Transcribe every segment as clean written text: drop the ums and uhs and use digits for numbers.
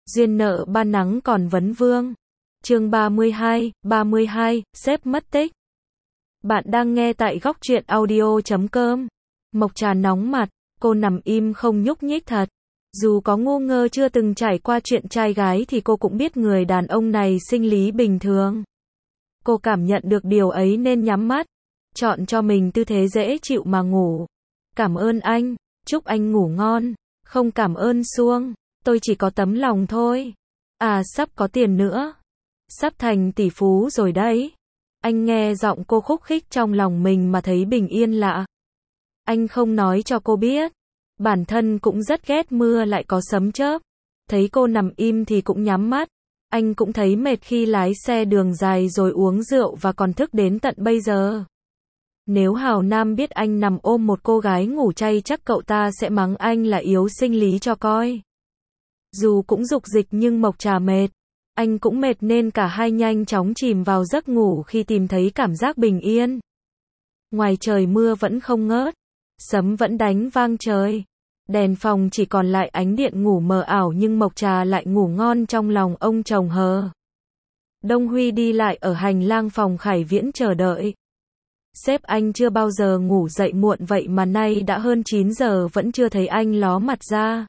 Duyên nợ ban nắng còn vấn vương. Chương 32, sếp mất tích. Bạn đang nghe tại góc truyện audio.com. Mộc Trà nóng mặt, cô nằm im không nhúc nhích thật. Dù có ngu ngơ chưa từng trải qua chuyện trai gái thì cô cũng biết người đàn ông này sinh lý bình thường. Cô cảm nhận được điều ấy nên nhắm mắt, chọn cho mình tư thế dễ chịu mà ngủ. Cảm ơn anh, chúc anh ngủ ngon. Không cảm ơn Xuông, tôi chỉ có tấm lòng thôi. À, sắp có tiền nữa. Sắp thành tỷ phú rồi đấy. Anh nghe giọng cô khúc khích trong lòng mình mà thấy bình yên lạ. Anh không nói cho cô biết. Bản thân cũng rất ghét mưa lại có sấm chớp. Thấy cô nằm im thì cũng nhắm mắt. Anh cũng thấy mệt khi lái xe đường dài rồi uống rượu và còn thức đến tận bây giờ. Nếu Hào Nam biết anh nằm ôm một cô gái ngủ chay chắc cậu ta sẽ mắng anh là yếu sinh lý cho coi. Dù cũng dục dịch nhưng Mộc Trà mệt. Anh cũng mệt nên cả hai nhanh chóng chìm vào giấc ngủ khi tìm thấy cảm giác bình yên. Ngoài trời mưa vẫn không ngớt. Sấm vẫn đánh vang trời. Đèn phòng chỉ còn lại ánh điện ngủ mờ ảo nhưng Mộc Trà lại ngủ ngon trong lòng ông chồng hờ. Đông Huy đi lại ở hành lang phòng Khải Viễn chờ đợi. Sếp anh chưa bao giờ ngủ dậy muộn vậy mà nay đã hơn 9 giờ vẫn chưa thấy anh ló mặt ra.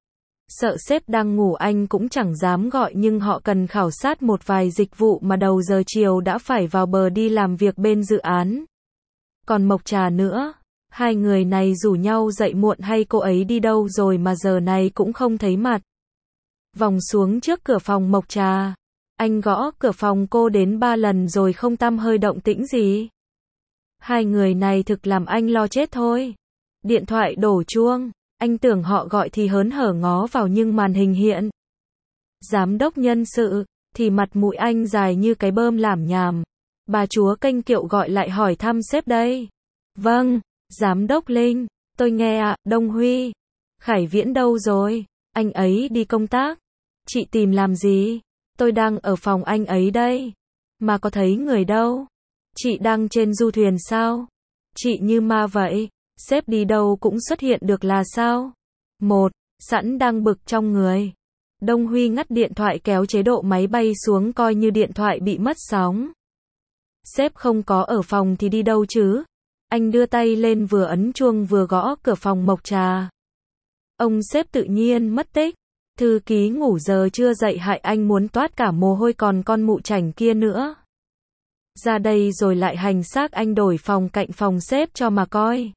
Sợ sếp đang ngủ anh cũng chẳng dám gọi nhưng họ cần khảo sát một vài dịch vụ mà đầu giờ chiều đã phải vào bờ đi làm việc bên dự án. Còn Mộc Trà nữa, hai người này rủ nhau dậy muộn hay cô ấy đi đâu rồi mà giờ này cũng không thấy mặt. Vòng xuống trước cửa phòng Mộc Trà, anh gõ cửa phòng cô đến 3 lần rồi không tăm hơi động tĩnh gì. Hai người này thực làm anh lo chết thôi. Điện thoại đổ chuông, anh tưởng họ gọi thì hớn hở ngó vào nhưng màn hình hiện giám đốc nhân sự, thì mặt mũi anh dài như cái bơm lảm nhảm. Bà chúa kênh kiệu gọi lại hỏi thăm sếp đây. Vâng, giám đốc Linh, tôi nghe ạ. Đông Huy. Khải Viễn đâu rồi? Anh ấy đi công tác. Chị tìm làm gì? Tôi đang ở phòng anh ấy đây. Mà có thấy người đâu? Chị đang trên du thuyền sao? Chị như ma vậy. Sếp đi đâu cũng xuất hiện được là sao? Sẵn đang bực trong người. Đông Huy ngắt điện thoại kéo chế độ máy bay xuống coi như điện thoại bị mất sóng. Sếp không có ở phòng thì đi đâu chứ? Anh đưa tay lên vừa ấn chuông vừa gõ cửa phòng Mộc Trà. Ông sếp tự nhiên mất tích. Thư ký ngủ giờ chưa dậy hại anh muốn toát cả mồ hôi còn con mụ chảnh kia nữa. Ra đây rồi lại hành xác anh đổi phòng cạnh phòng sếp cho mà coi.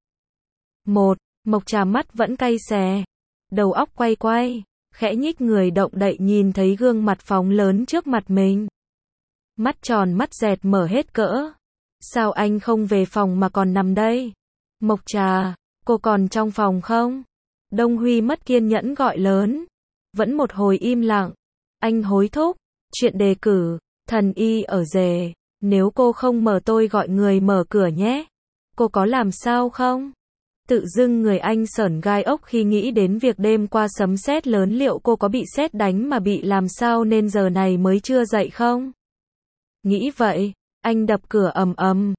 Mộc Trà mắt vẫn cay xè. Đầu óc quay, khẽ nhích người động đậy nhìn thấy gương mặt phóng lớn trước mặt mình. Mắt tròn mắt dẹt mở hết cỡ. Sao anh không về phòng mà còn nằm đây? Mộc Trà, cô còn trong phòng không? Đông Huy mất kiên nhẫn gọi lớn. Vẫn một hồi im lặng. Anh hối thúc. Chuyện đề cử, thần y ở rể. Nếu cô không mở tôi gọi người mở cửa nhé. Cô có làm sao không? Tự dưng người anh sởn gai ốc khi nghĩ đến việc đêm qua sấm sét lớn liệu cô có bị sét đánh mà bị làm sao nên giờ này mới chưa dậy không? Nghĩ vậy, anh đập cửa ầm ầm.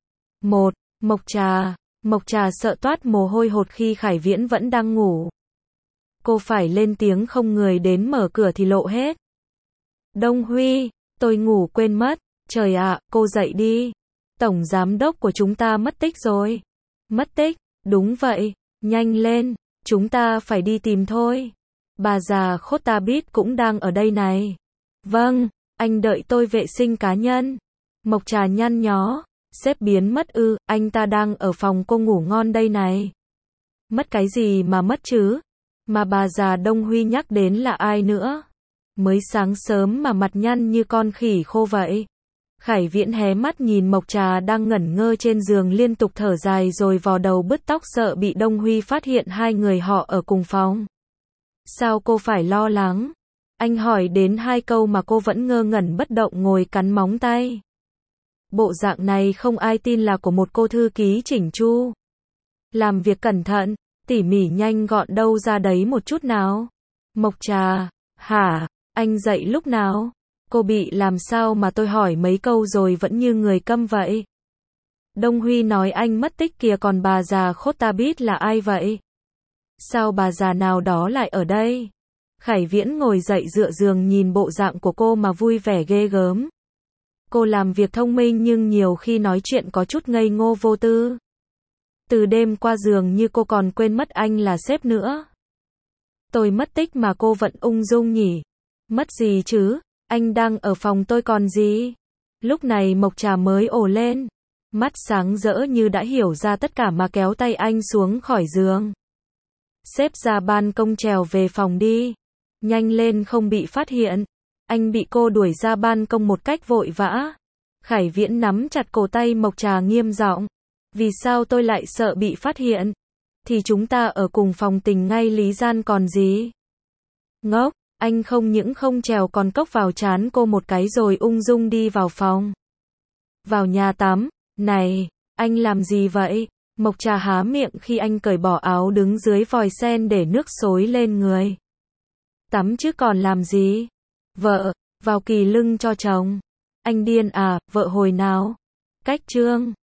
Mộc Trà sợ toát mồ hôi hột khi Khải Viễn vẫn đang ngủ. Cô phải lên tiếng không người đến mở cửa thì lộ hết. Đông Huy, tôi ngủ quên mất. Trời ạ, cô dậy đi. Tổng giám đốc của chúng ta mất tích rồi. Mất tích? Đúng vậy, nhanh lên, chúng ta phải đi tìm thôi. Bà già khốt ta biết cũng đang ở đây này. Vâng, anh đợi tôi vệ sinh cá nhân. Mộc Trà nhăn nhó, sếp biến mất ư? Anh ta đang ở phòng cô ngủ ngon đây này. Mất cái gì mà mất chứ? Mà bà già Đông Huy nhắc đến là ai nữa? Mới sáng sớm mà mặt nhăn như con khỉ khô vậy. Khải Viễn hé mắt nhìn Mộc Trà đang ngẩn ngơ trên giường liên tục thở dài rồi vò đầu bứt tóc sợ bị Đông Huy phát hiện hai người họ ở cùng phòng. Sao cô phải lo lắng? Anh hỏi đến 2 câu mà cô vẫn ngơ ngẩn bất động ngồi cắn móng tay. Bộ dạng này không ai tin là của một cô thư ký chỉnh chu. Làm việc cẩn thận, tỉ mỉ nhanh gọn đâu ra đấy một chút nào. Mộc Trà, hả? Anh dậy lúc nào? Cô bị làm sao mà tôi hỏi mấy câu rồi vẫn như người câm vậy? Đông Huy nói anh mất tích kìa còn bà già khốt ta biết là ai vậy? Sao bà già nào đó lại ở đây? Khải Viễn ngồi dậy dựa giường nhìn bộ dạng của cô mà vui vẻ ghê gớm. Cô làm việc thông minh nhưng nhiều khi nói chuyện có chút ngây ngô vô tư. Từ đêm qua dường như cô còn quên mất anh là sếp nữa. Tôi mất tích mà cô vẫn ung dung nhỉ? Mất gì chứ? Anh đang ở phòng tôi còn gì? Lúc này Mộc Trà mới ồ lên. Mắt sáng rỡ như đã hiểu ra tất cả mà kéo tay anh xuống khỏi giường. Sếp ra ban công trèo về phòng đi. Nhanh lên không bị phát hiện. Anh bị cô đuổi ra ban công một cách vội vã. Khải Viễn nắm chặt cổ tay Mộc Trà nghiêm giọng. Vì sao tôi lại sợ bị phát hiện? Thì chúng ta ở cùng phòng tình ngay lý gian còn gì? Ngốc, anh không những không trèo còn cốc vào trán cô một cái rồi ung dung đi vào phòng. Vào nhà tắm, này, anh làm gì vậy? Mộc Trà há miệng khi anh cởi bỏ áo đứng dưới vòi sen để nước xối lên người. Tắm chứ còn làm gì? Vợ, vào kỳ lưng cho chồng. Anh điên à, vợ hồi nào? Cách trương.